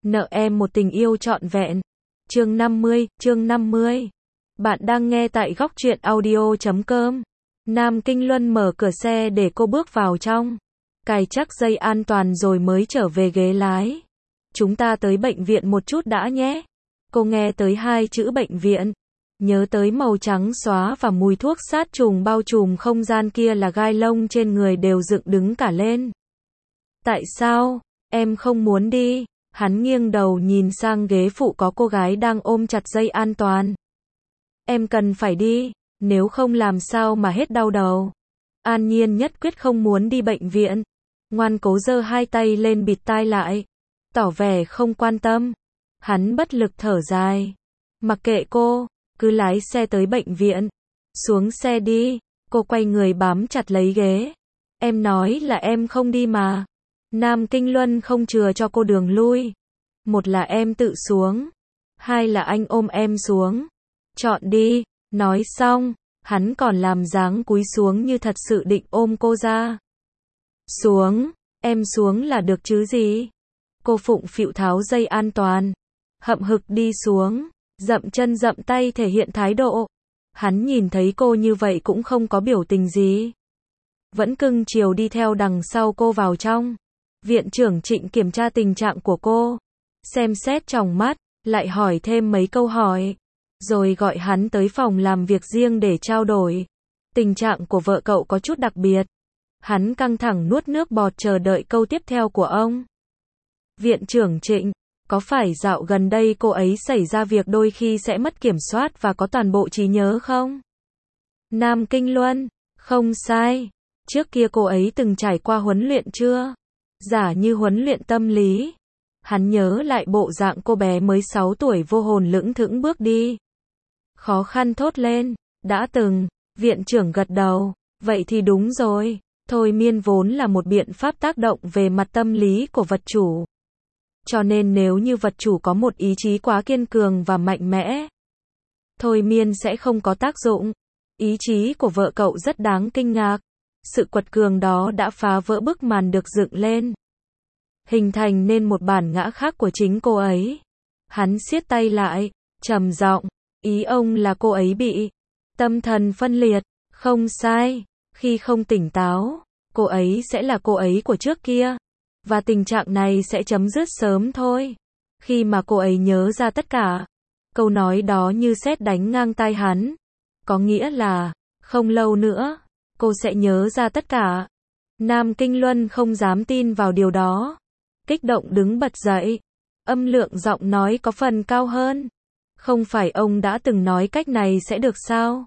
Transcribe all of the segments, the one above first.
nợ em một tình yêu trọn vẹn. Chương 50. Bạn đang nghe tại góc truyện audio.com. Nam Kinh Luân mở cửa xe để cô bước vào trong. Cài chắc dây an toàn rồi mới trở về ghế lái. Chúng ta tới bệnh viện một chút đã nhé. Cô nghe tới hai chữ bệnh viện. Nhớ tới màu trắng xóa và mùi thuốc sát trùng bao trùm không gian kia là gai lông trên người đều dựng đứng cả lên. Tại sao? Em không muốn đi. Hắn nghiêng đầu nhìn sang ghế phụ có cô gái đang ôm chặt dây an toàn. Em cần phải đi, nếu không làm sao mà hết đau đầu. An Nhiên nhất quyết không muốn đi bệnh viện. Ngoan cố giơ hai tay lên bịt tai lại, tỏ vẻ không quan tâm. Hắn bất lực thở dài. Mặc kệ cô, cứ lái xe tới bệnh viện. Xuống xe đi. Cô quay người bám chặt lấy ghế. Em nói là em không đi mà. Nam Kinh Luân không chừa cho cô đường lui. Một là em tự xuống, hai là anh ôm em xuống. Chọn đi. Nói xong, hắn còn làm dáng cúi xuống như thật sự định ôm cô ra. Xuống, em xuống là được chứ gì. Cô phụng phịu tháo dây an toàn, hậm hực đi xuống, dậm chân dậm tay thể hiện thái độ. Hắn nhìn thấy cô như vậy cũng không có biểu tình gì, vẫn cưng chiều đi theo đằng sau cô vào trong. Viện trưởng Trịnh kiểm tra tình trạng của cô, xem xét tròng mắt, lại hỏi thêm mấy câu hỏi, rồi gọi hắn tới phòng làm việc riêng để trao đổi. Tình trạng của vợ cậu có chút đặc biệt. Hắn căng thẳng nuốt nước bọt chờ đợi câu tiếp theo của ông. Viện trưởng Trịnh, có phải dạo gần đây cô ấy xảy ra việc đôi khi sẽ mất kiểm soát và có toàn bộ trí nhớ không? Nam Kinh Luân, không sai. Trước kia cô ấy từng trải qua huấn luyện chưa? Giả như huấn luyện tâm lý. Hắn nhớ lại bộ dạng cô bé mới 6 tuổi vô hồn lững thững bước đi. Khó khăn thốt lên, đã từng. Viện trưởng gật đầu, vậy thì đúng rồi. Thôi miên vốn là một biện pháp tác động về mặt tâm lý của vật chủ. Cho nên nếu như vật chủ có một ý chí quá kiên cường và mạnh mẽ, thôi miên sẽ không có tác dụng. Ý chí của vợ cậu rất đáng kinh ngạc. Sự quật cường đó đã phá vỡ bức màn được dựng lên, hình thành nên một bản ngã khác của chính cô ấy. Hắn siết tay lại, trầm giọng, ý ông là cô ấy bị tâm thần phân liệt. Không sai, khi không tỉnh táo, cô ấy sẽ là cô ấy của trước kia, và tình trạng này sẽ chấm dứt sớm thôi. Khi mà cô ấy nhớ ra tất cả, câu nói đó như sét đánh ngang tai hắn. Có nghĩa là, không lâu nữa, cô sẽ nhớ ra tất cả. Nam Kinh Luân không dám tin vào điều đó. Kích động đứng bật dậy. Âm lượng giọng nói có phần cao hơn. Không phải ông đã từng nói cách này sẽ được sao?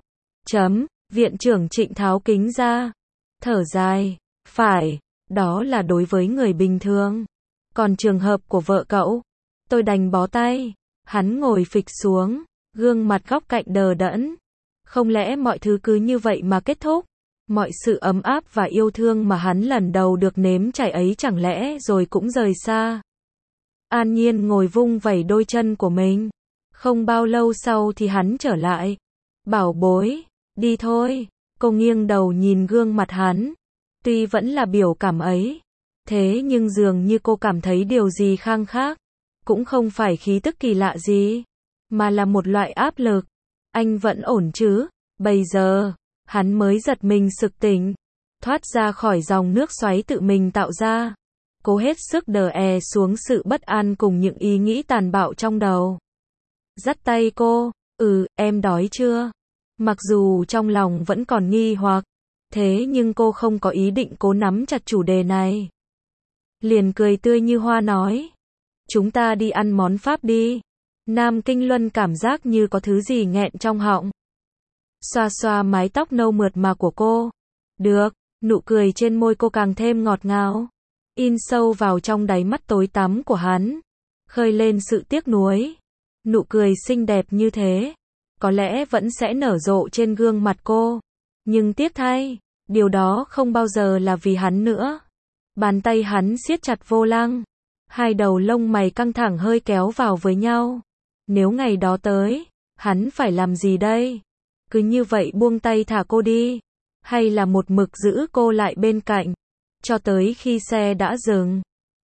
Viện trưởng Trịnh tháo kính ra, thở dài. Phải, đó là đối với người bình thường. Còn trường hợp của vợ cậu, tôi đành bó tay. Hắn ngồi phịch xuống, gương mặt góc cạnh đờ đẫn. Không lẽ mọi thứ cứ như vậy mà kết thúc? Mọi sự ấm áp và yêu thương mà hắn lần đầu được nếm trải ấy chẳng lẽ rồi cũng rời xa? An Nhiên ngồi vung vẩy đôi chân của mình. Không bao lâu sau thì hắn trở lại. Bảo bối, đi thôi. Cô nghiêng đầu nhìn gương mặt hắn. Tuy vẫn là biểu cảm ấy, thế nhưng dường như cô cảm thấy điều gì khác. Cũng không phải khí tức kỳ lạ gì, mà là một loại áp lực. Anh vẫn ổn chứ? Bây giờ, hắn mới giật mình sực tỉnh, thoát ra khỏi dòng nước xoáy tự mình tạo ra. Cố hết sức đè xuống sự bất an cùng những ý nghĩ tàn bạo trong đầu. Dắt tay cô, em đói chưa? Mặc dù trong lòng vẫn còn nghi hoặc, thế nhưng cô không có ý định cố nắm chặt chủ đề này. Liền cười tươi như hoa nói, chúng ta đi ăn món Pháp đi. Nam Kinh Luân cảm giác như có thứ gì nghẹn trong họng. Xoa xoa mái tóc nâu mượt mà của cô. Được, nụ cười trên môi cô càng thêm ngọt ngào, in sâu vào trong đáy mắt tối tăm của hắn, khơi lên sự tiếc nuối. Nụ cười xinh đẹp như thế, có lẽ vẫn sẽ nở rộ trên gương mặt cô. Nhưng tiếc thay, điều đó không bao giờ là vì hắn nữa. Bàn tay hắn siết chặt vô lăng. Hai đầu lông mày căng thẳng hơi kéo vào với nhau. Nếu ngày đó tới, hắn phải làm gì đây? Cứ như vậy buông tay thả cô đi? Hay là một mực giữ cô lại bên cạnh, cho tới khi xe đã dừng?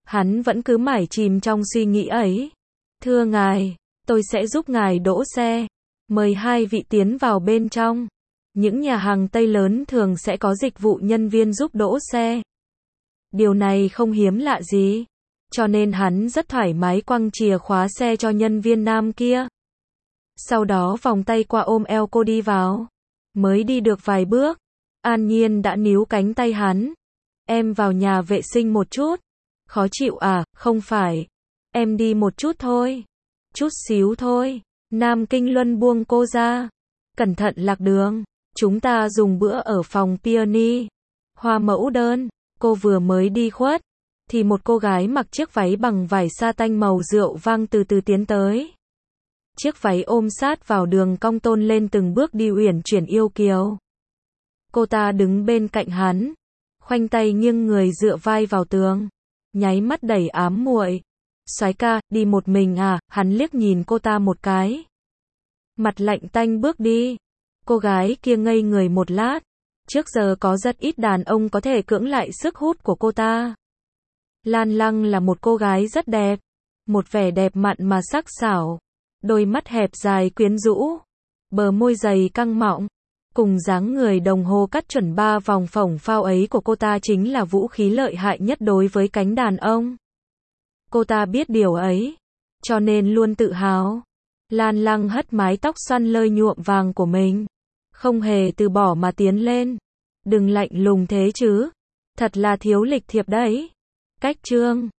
Hắn vẫn cứ mải chìm trong suy nghĩ ấy. Thưa ngài, tôi sẽ giúp ngài đỗ xe. Mời hai vị tiến vào bên trong. Những nhà hàng Tây lớn thường sẽ có dịch vụ nhân viên giúp đỗ xe. Điều này không hiếm lạ gì. Cho nên hắn rất thoải mái quăng chìa khóa xe cho nhân viên nam kia. Sau đó vòng tay qua ôm eo cô đi vào. Mới đi được vài bước, An Nhiên đã níu cánh tay hắn. Em vào nhà vệ sinh một chút. Khó chịu à? Không phải. Em đi một chút thôi. Chút xíu thôi. Nam Kinh Luân buông cô ra. Cẩn thận lạc đường. Chúng ta dùng bữa ở phòng Peony. Hoa mẫu đơn. Cô vừa mới đi khuất, thì một cô gái mặc chiếc váy bằng vải sa tanh màu rượu vang từ từ tiến tới. Chiếc váy ôm sát vào đường cong tôn lên từng bước đi uyển chuyển yêu kiều. Cô ta đứng bên cạnh hắn, khoanh tay nghiêng người dựa vai vào tường, nháy mắt đầy ám muội. Soái ca, đi một mình à? Hắn liếc nhìn cô ta một cái. Mặt lạnh tanh bước đi. Cô gái kia ngây người một lát. Trước giờ có rất ít đàn ông có thể cưỡng lại sức hút của cô ta. Lan Lăng là một cô gái rất đẹp. Một vẻ đẹp mặn mà sắc sảo. Đôi mắt hẹp dài quyến rũ. Bờ môi dày căng mọng. Cùng dáng người đồng hồ cắt chuẩn 3 vòng phổng phao ấy của cô ta chính là vũ khí lợi hại nhất đối với cánh đàn ông. Cô ta biết điều ấy. Cho nên luôn tự hào. Lan Lăng hất mái tóc xoăn lơi nhuộm vàng của mình. Không hề từ bỏ mà tiến lên. Đừng lạnh lùng thế chứ. Thật là thiếu lịch thiệp đấy. Cách chương